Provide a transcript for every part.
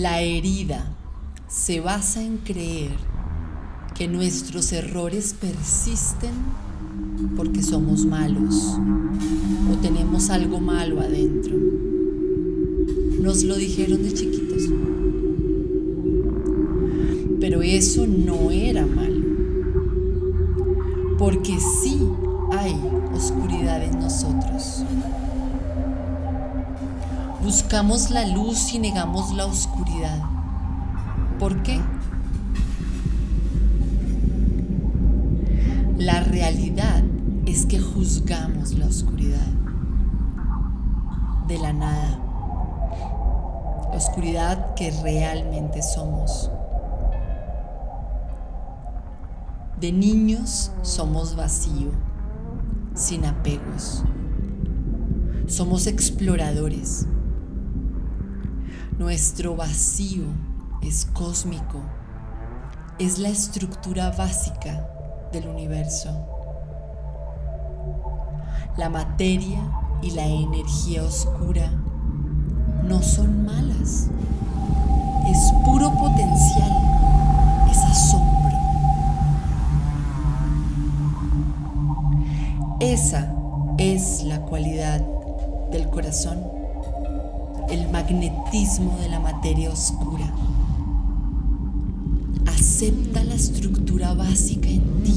La herida se basa en creer que nuestros errores persisten porque somos malos o tenemos algo malo adentro. Nos lo dijeron de chiquitos. Pero eso no era malo, porque sí hay oscuridad en nosotros. Buscamos la luz y negamos la oscuridad. ¿Por qué? La realidad es que juzgamos la oscuridad de la nada, la oscuridad que realmente somos. De niños somos vacío, sin apegos. Somos exploradores. Nuestro vacío es cósmico, es la estructura básica del universo. La materia y la energía oscura no son malas, es puro potencial, es asombro. Esa es la cualidad del corazón, el magnetismo de la materia oscura. Acepta la estructura básica en ti.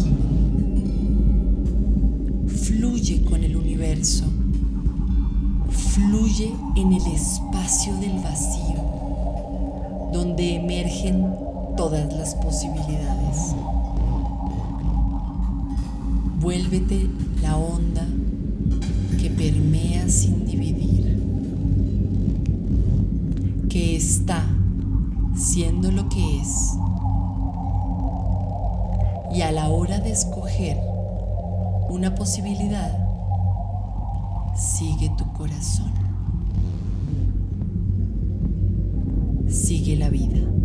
Fluye con el universo. Fluye en el espacio del vacío, donde emergen todas las posibilidades. Vuélvete la onda que permea sin dividir, que está siendo lo que es. Y a la hora de escoger una posibilidad, sigue tu corazón. Sigue la vida.